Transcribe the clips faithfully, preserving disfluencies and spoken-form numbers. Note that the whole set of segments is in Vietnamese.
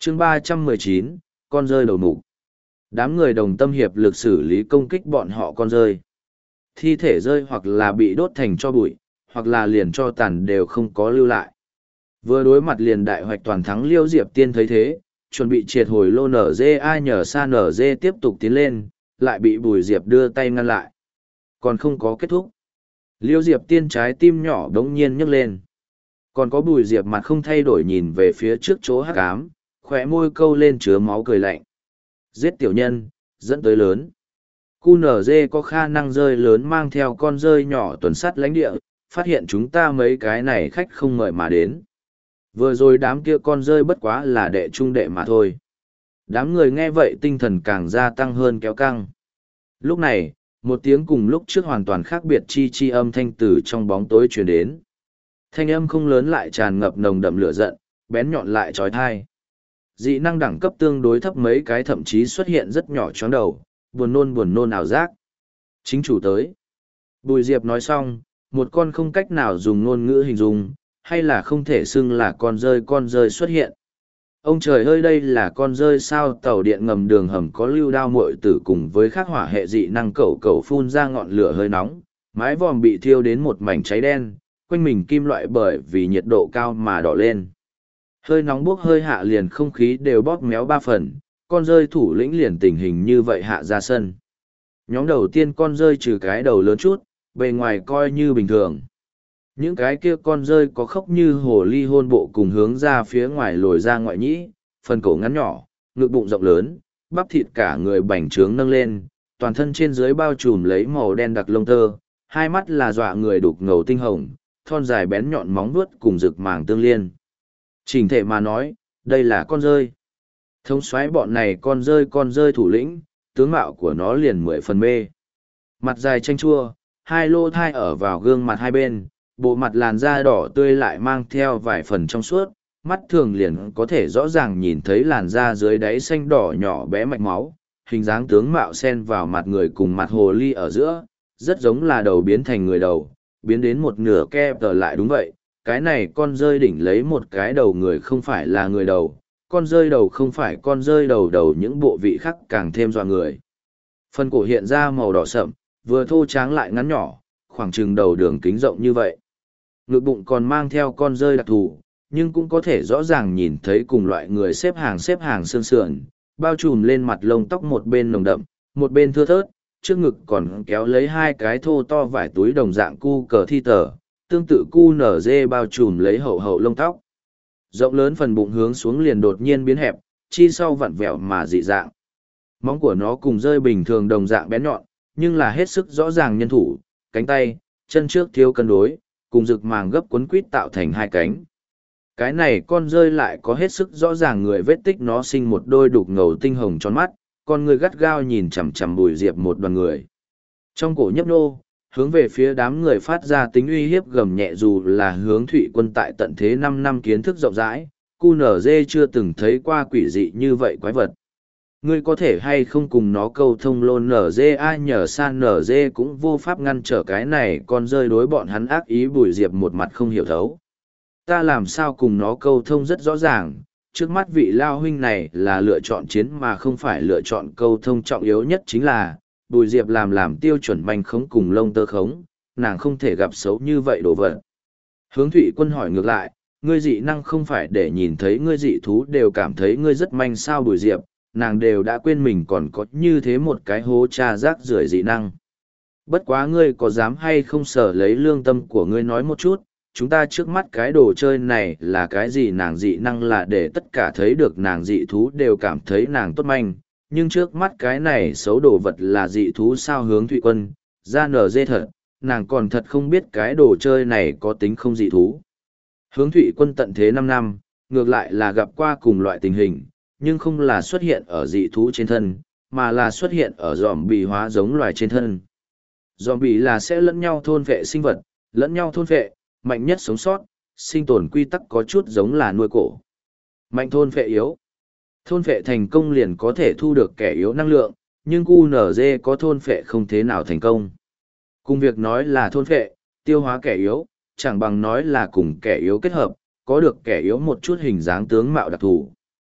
chương ba trăm mười chín, con rơi đầu mục. Đám người đồng tâm hiệp lực xử lý công kích bọn họ con rơi. Thi thể rơi hoặc là bị đốt thành cho bụi, hoặc là liền cho tàn đều không có lưu lại. Vừa đối mặt liền đại hoạch toàn thắng Liêu Diệp Tiên thấy thế, chuẩn bị triệt hồi lô nở dê ai nhờ sa nở dê tiếp tục tiến lên, lại bị Bùi Diệp đưa tay ngăn lại. Còn không có kết thúc. Liêu Diệp Tiên trái tim nhỏ đống nhiên nhấc lên. Còn có Bùi Diệp mặt không thay đổi nhìn về phía trước chỗ hắc ám, khỏe môi câu lên chứa máu cười lạnh. Giết tiểu nhân, dẫn tới lớn. Cu nở dê có khả năng rơi lớn mang theo con rơi nhỏ tuần sắt lãnh địa, phát hiện chúng ta mấy cái này khách không mời mà đến. Vừa rồi đám kia con rơi bất quá là đệ trung đệ mà thôi. Đám người nghe vậy tinh thần càng gia tăng hơn kéo căng. Lúc này, một tiếng cùng lúc trước hoàn toàn khác biệt chi chi âm thanh từ trong bóng tối truyền đến. Thanh âm không lớn lại tràn ngập nồng đậm lửa giận, bén nhọn lại trói thai. Dị năng đẳng cấp tương đối thấp mấy cái thậm chí xuất hiện rất nhỏ chóng đầu, buồn nôn buồn nôn ảo giác. Chính chủ tới. Bùi Diệp nói xong, một con không cách nào dùng ngôn ngữ hình dung, hay là không thể xưng là con rơi con rơi xuất hiện. Ông trời ơi, đây là con rơi sao? Tàu điện ngầm đường hầm có lưu đao muội tử cùng với khắc hỏa hệ dị năng cẩu cẩu phun ra ngọn lửa hơi nóng, mái vòm bị thiêu đến một mảnh cháy đen, quanh mình kim loại bởi vì nhiệt độ cao mà đỏ lên. Hơi nóng bốc hơi hạ liền không khí đều bóp méo ba phần, con rơi thủ lĩnh liền tình hình như vậy hạ ra sân. Nhóm đầu tiên con rơi trừ cái đầu lớn chút, bề ngoài coi như bình thường. Những cái kia con rơi có khóc như hồ ly hôn bộ cùng hướng ra phía ngoài lồi ra ngoại nhĩ, phần cổ ngắn nhỏ, ngực bụng rộng lớn, bắp thịt cả người bành trướng nâng lên, toàn thân trên dưới bao trùm lấy màu đen đặc lông tơ, hai mắt là dọa người đục ngầu tinh hồng, thon dài bén nhọn móng vuốt cùng rực màng tương liên. Chỉnh thể mà nói, đây là con rơi. Thống soái bọn này con rơi con rơi thủ lĩnh, tướng mạo của nó liền mười phần mê. Mặt dài chanh chua, hai lô thai ở vào gương mặt hai bên, bộ mặt làn da đỏ tươi lại mang theo vài phần trong suốt, mắt thường liền có thể rõ ràng nhìn thấy làn da dưới đáy xanh đỏ nhỏ bé mạch máu, hình dáng tướng mạo xen vào mặt người cùng mặt hồ ly ở giữa, rất giống là đầu biến thành người đầu, biến đến một nửa kẹp tờ lại đúng vậy, cái này con rơi đỉnh lấy một cái đầu người không phải là người đầu, con rơi đầu không phải con rơi đầu đầu những bộ vị khác càng thêm dọa người. Phần cổ hiện ra màu đỏ sậm, vừa thô tráng lại ngắn nhỏ, khoảng chừng đầu đường kính rộng như vậy. Ngực bụng còn mang theo con rơi đặc thù, nhưng cũng có thể rõ ràng nhìn thấy cùng loại người xếp hàng xếp hàng sương sườn, bao trùm lên mặt lông tóc một bên nồng đậm, một bên thưa thớt, trước ngực còn kéo lấy hai cái thô to vải túi đồng dạng cu cờ thi tờ, tương tự cu nở dê bao trùm lấy hậu hậu lông tóc. Rộng lớn phần bụng hướng xuống liền đột nhiên biến hẹp, chi sau vặn vẹo mà dị dạng. Móng của nó cùng rơi bình thường đồng dạng bén nhọn, nhưng là hết sức rõ ràng nhân thủ, cánh tay, chân trước thiếu cân đối, cùng rực màng gấp cuốn quít tạo thành hai cánh. Cái này con rơi lại có hết sức rõ ràng người vết tích nó sinh một đôi đục ngầu tinh hồng tròn mắt, con người gắt gao nhìn chằm chằm Bùi Diệp một đoàn người. Trong cổ nhấp nô, hướng về phía đám người phát ra tính uy hiếp gầm nhẹ dù là hướng Thụy Quân tại tận thế năm năm kiến thức rộng rãi, cu nở dê chưa từng thấy qua quỷ dị như vậy quái vật. Ngươi có thể hay không cùng nó câu thông lôn nở dê ai nhờ san nở dê cũng vô pháp ngăn trở cái này con rơi đối bọn hắn ác ý. Bùi Diệp một mặt không hiểu thấu. Ta làm sao cùng nó câu thông rất rõ ràng, trước mắt vị lao huynh này là lựa chọn chiến mà không phải lựa chọn câu thông, trọng yếu nhất chính là Bùi Diệp làm làm tiêu chuẩn manh khống cùng lông tơ khống, nàng không thể gặp xấu như vậy đồ vật. Hướng Thụy Quân hỏi ngược lại, ngươi dị năng không phải để nhìn thấy ngươi dị thú đều cảm thấy ngươi rất manh sao? Bùi Diệp, nàng đều đã quên mình còn có như thế một cái hố cha rác rưởi dị năng. Bất quá ngươi có dám hay không sở lấy lương tâm của ngươi nói một chút, chúng ta trước mắt cái đồ chơi này là cái gì? Nàng dị năng là để tất cả thấy được nàng dị thú đều cảm thấy nàng tốt manh, nhưng trước mắt cái này xấu đồ vật là dị thú sao? Hướng Thụy Quân, ra nở dê thật, nàng còn thật không biết cái đồ chơi này có tính không dị thú. Hướng Thụy Quân tận thế năm năm, ngược lại là gặp qua cùng loại tình hình, nhưng không là xuất hiện ở dị thú trên thân, mà là xuất hiện ở giòm bì hóa giống loài trên thân. Giòm bì là sẽ lẫn nhau thôn vệ sinh vật, lẫn nhau thôn vệ, mạnh nhất sống sót, sinh tồn quy tắc có chút giống là nuôi cổ. Mạnh thôn vệ yếu. Thôn vệ thành công liền có thể thu được kẻ yếu năng lượng, nhưng cu nở dê có thôn vệ không thế nào thành công. Cùng việc nói là thôn vệ, tiêu hóa kẻ yếu, chẳng bằng nói là cùng kẻ yếu kết hợp, có được kẻ yếu một chút hình dáng tướng mạo đặc thù.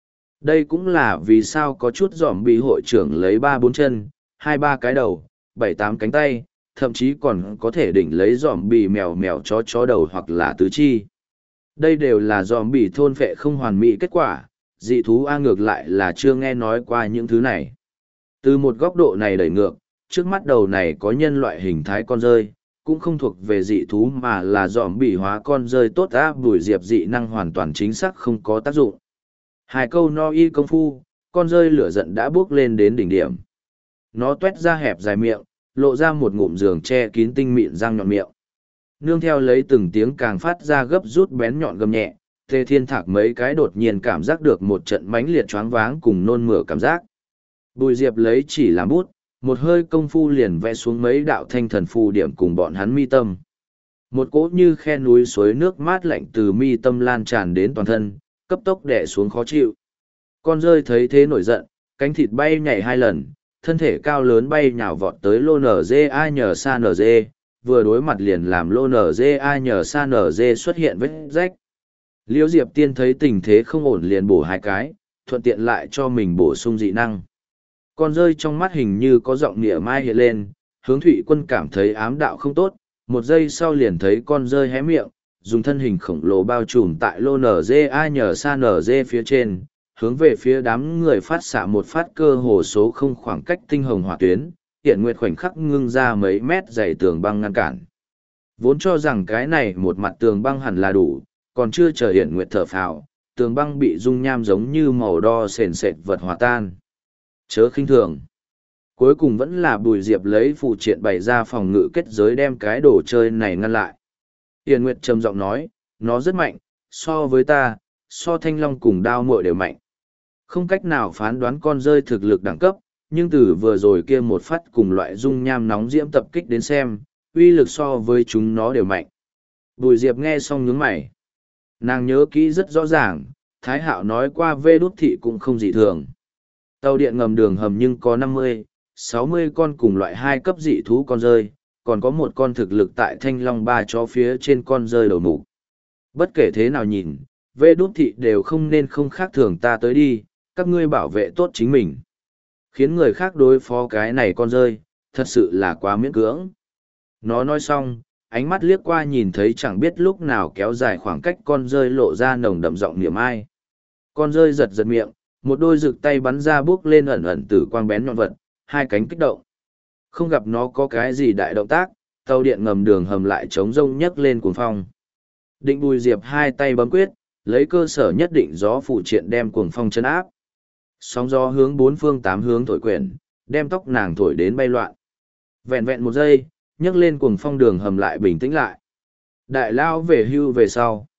Đây cũng là vì sao có chút giỏm bị hội trưởng lấy ba bốn chân, hai ba cái đầu, bảy tám cánh tay, thậm chí còn có thể đỉnh lấy giỏm bị mèo mèo chó chó đầu hoặc là tứ chi. Đây đều là giỏm bị thôn phệ không hoàn mỹ kết quả, dị thú A ngược lại là chưa nghe nói qua những thứ này. Từ một góc độ này đẩy ngược, trước mắt đầu này có nhân loại hình thái con rơi, cũng không thuộc về dị thú mà là giỏm bị hóa con rơi tốt á. Bùi Diệp dị năng hoàn toàn chính xác không có tác dụng. Hai câu no y công phu, con rơi lửa giận đã bước lên đến đỉnh điểm. Nó tuét ra hẹp dài miệng, lộ ra một ngụm giường che kín tinh mịn răng nhọn miệng. Nương theo lấy từng tiếng càng phát ra gấp rút bén nhọn gầm nhẹ, Tề Thiên Thạc mấy cái đột nhiên cảm giác được một trận mãnh liệt choáng váng cùng nôn mửa cảm giác. Bùi Diệp lấy chỉ làm bút, một hơi công phu liền vẽ xuống mấy đạo thanh thần phù điểm cùng bọn hắn mi tâm. Một cỗ như khe núi suối nước mát lạnh từ mi tâm lan tràn đến toàn thân, cấp tốc đè xuống khó chịu. Con rơi thấy thế nổi giận, cánh thịt bay nhảy hai lần, thân thể cao lớn bay nhào vọt tới lô nở dê ai nhờ xa nở dê, vừa đối mặt liền làm lô nở dê ai nhờ xa nở dê xuất hiện vết rách. Liễu Diệp Tiên thấy tình thế không ổn liền bổ hai cái, thuận tiện lại cho mình bổ sung dị năng. Con rơi trong mắt hình như có giọng nịa mai hiện lên, hướng Thụy Quân cảm thấy ám đạo không tốt, một giây sau liền thấy con rơi hé miệng, dùng thân hình khổng lồ bao trùm tại lô nở dê ai nhờ xa nở dê phía trên, hướng về phía đám người phát xạ một phát cơ hồ số không khoảng cách tinh hồng hỏa tuyến, hiện nguyệt khoảnh khắc ngưng ra mấy mét dày tường băng ngăn cản. Vốn cho rằng cái này một mặt tường băng hẳn là đủ, còn chưa chờ hiện nguyệt thở phào, tường băng bị dung nham giống như màu đo sền sệt vật hòa tan. Chớ khinh thường. Cuối cùng vẫn là Bùi Diệp lấy phụ triện bày ra phòng ngự kết giới đem cái đồ chơi này ngăn lại. Hiền Nguyệt trầm giọng nói, nó rất mạnh, so với ta, so thanh long cùng đao muội đều mạnh. Không cách nào phán đoán con rơi thực lực đẳng cấp, nhưng từ vừa rồi kia một phát cùng loại dung nham nóng diễm tập kích đến xem, uy lực so với chúng nó đều mạnh. Bùi Diệp nghe xong nhướng mày. Nàng nhớ kỹ rất rõ ràng, Thái Hạo nói qua vê đút thị cũng không dị thường. Tàu điện ngầm đường hầm nhưng có năm mươi, sáu mươi con cùng loại hai cấp dị thú con rơi, còn có một con thực lực tại thanh long ba chó phía trên con rơi đầu mục. Bất kể thế nào nhìn, vê đút thị đều không nên không khác thường ta tới đi, các ngươi bảo vệ tốt chính mình. Khiến người khác đối phó cái này con rơi, thật sự là quá miễn cưỡng. Nó nói xong, ánh mắt liếc qua nhìn thấy chẳng biết lúc nào kéo dài khoảng cách con rơi lộ ra nồng đậm giọng niệm ai. Con rơi giật giật miệng, một đôi rực tay bắn ra bước lên ẩn ẩn từ quang bén nhọn vật, hai cánh kích động. Không gặp nó có cái gì đại động tác, tàu điện ngầm đường hầm lại trống rông nhấc lên cuồng phong. Định Bùi Diệp hai tay bấm quyết, lấy cơ sở nhất định gió phụ triện đem cuồng phong chấn áp. Sóng gió hướng bốn phương tám hướng thổi quyển, đem tóc nàng thổi đến bay loạn. Vẹn vẹn một giây, nhấc lên cuồng phong đường hầm lại bình tĩnh lại. Đại lao về hưu về sau.